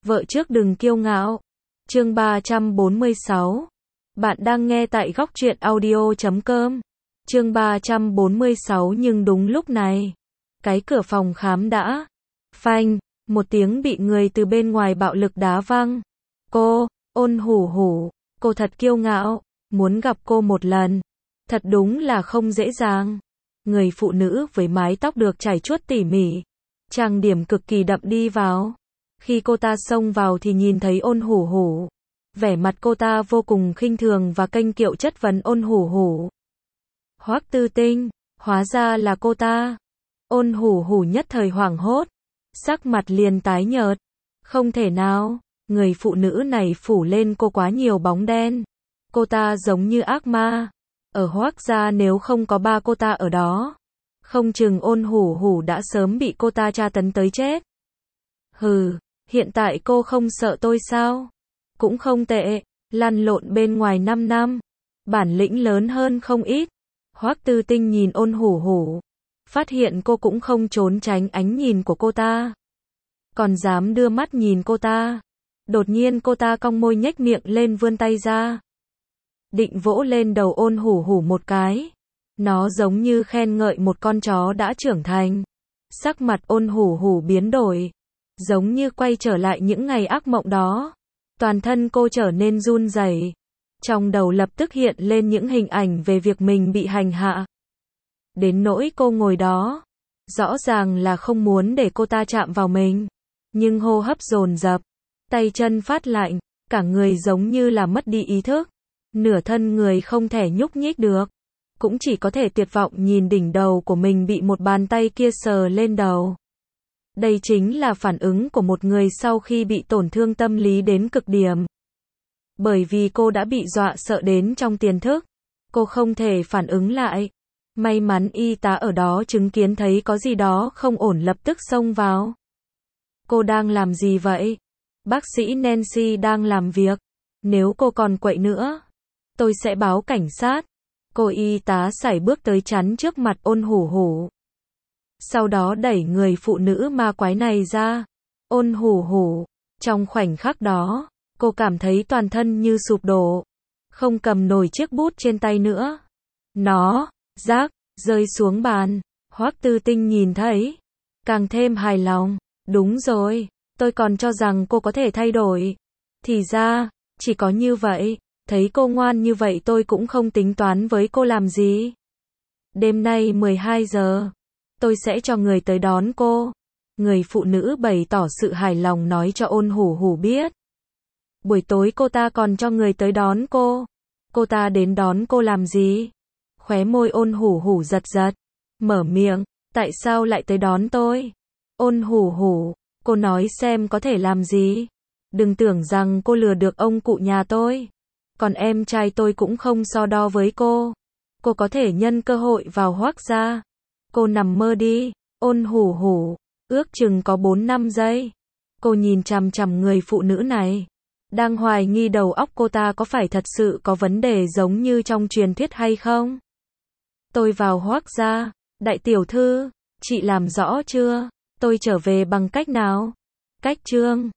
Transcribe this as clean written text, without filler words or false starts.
Vợ trước đừng kiêu ngạo. Chương 346. Bạn đang nghe tại góc truyện audio.com. Chương 346. Nhưng đúng lúc này, cái cửa phòng khám đã phanh, một tiếng bị người từ bên ngoài bạo lực đá văng. Cô, Ôn Hủ Hủ, cô thật kiêu ngạo, muốn gặp cô một lần. Thật đúng là không dễ dàng. Người phụ nữ với mái tóc được chải chuốt tỉ mỉ, trang điểm cực kỳ đậm đi vào. Khi cô ta xông vào thì nhìn thấy Ôn Hủ Hủ. Vẻ mặt cô ta vô cùng khinh thường và kênh kiệu chất vấn Ôn Hủ Hủ. Hoắc Tư Tinh, hóa ra là cô ta. Ôn Hủ Hủ nhất thời hoảng hốt, sắc mặt liền tái nhợt. Không thể nào, người phụ nữ này phủ lên cô quá nhiều bóng đen. Cô ta giống như ác ma. Ở Hoắc gia nếu không có ba cô ta ở đó, không chừng Ôn Hủ Hủ đã sớm bị cô ta tra tấn tới chết. Hừ, hiện tại cô không sợ tôi sao? Cũng không tệ, lăn lộn bên ngoài 5 năm, bản lĩnh lớn hơn không ít. Hoắc Tư Tinh nhìn Ôn Hủ Hủ, phát hiện cô cũng không trốn tránh ánh nhìn của cô ta, còn dám đưa mắt nhìn cô ta. Đột nhiên cô ta cong môi nhếch miệng lên vươn tay ra, định vỗ lên đầu Ôn Hủ Hủ một cái. Nó giống như khen ngợi một con chó đã trưởng thành. Sắc mặt Ôn Hủ Hủ biến đổi, giống như quay trở lại những ngày ác mộng đó. Toàn thân cô trở nên run rẩy. Trong đầu lập tức hiện lên những hình ảnh về việc mình bị hành hạ. Đến nỗi cô ngồi đó, rõ ràng là không muốn để cô ta chạm vào mình, nhưng hô hấp dồn dập, tay chân phát lạnh, cả người giống như là mất đi ý thức. Nửa thân người không thể nhúc nhích được, cũng chỉ có thể tuyệt vọng nhìn đỉnh đầu của mình bị một bàn tay kia sờ lên đầu. Đây chính là phản ứng của một người sau khi bị tổn thương tâm lý đến cực điểm. Bởi vì cô đã bị dọa sợ đến trong tiềm thức, cô không thể phản ứng lại. May mắn y tá ở đó chứng kiến thấy có gì đó không ổn lập tức xông vào. Cô đang làm gì vậy? Bác sĩ Nancy đang làm việc. Nếu cô còn quậy nữa, tôi sẽ báo cảnh sát. Cô y tá sải bước tới chắn trước mặt Ôn Hủ Hủ. Sau đó đẩy người phụ nữ ma quái này ra. Ôn Hủ Hủ, trong khoảnh khắc đó, cô cảm thấy toàn thân như sụp đổ, không cầm nổi chiếc bút trên tay nữa. Nó, rác, rơi xuống bàn. Hoắc Tư Tinh nhìn thấy, càng thêm hài lòng. Đúng rồi, tôi còn cho rằng cô có thể thay đổi. Thì ra, chỉ có như vậy. Thấy cô ngoan như vậy tôi cũng không tính toán với cô làm gì. Đêm nay 12 giờ, tôi sẽ cho người tới đón cô. Người phụ nữ bày tỏ sự hài lòng nói cho Ôn Hủ Hủ biết. Buổi tối cô ta còn cho người tới đón cô. Cô ta đến đón cô làm gì? Khóe môi Ôn Hủ Hủ giật giật, mở miệng, tại sao lại tới đón tôi? Ôn Hủ Hủ, cô nói xem có thể làm gì? Đừng tưởng rằng cô lừa được ông cụ nhà tôi. Còn em trai tôi cũng không so đo với cô. Cô có thể nhân cơ hội vào Hoắc gia. Cô nằm mơ đi. Ôn Hủ Hủ, ước chừng có 4-5 giây. Cô nhìn chằm chằm người phụ nữ này, đang hoài nghi đầu óc cô ta có phải thật sự có vấn đề giống như trong truyền thuyết hay không. Tôi vào Hoắc gia. Đại tiểu thư, chị làm rõ chưa? Tôi trở về bằng cách nào? Cách Trương.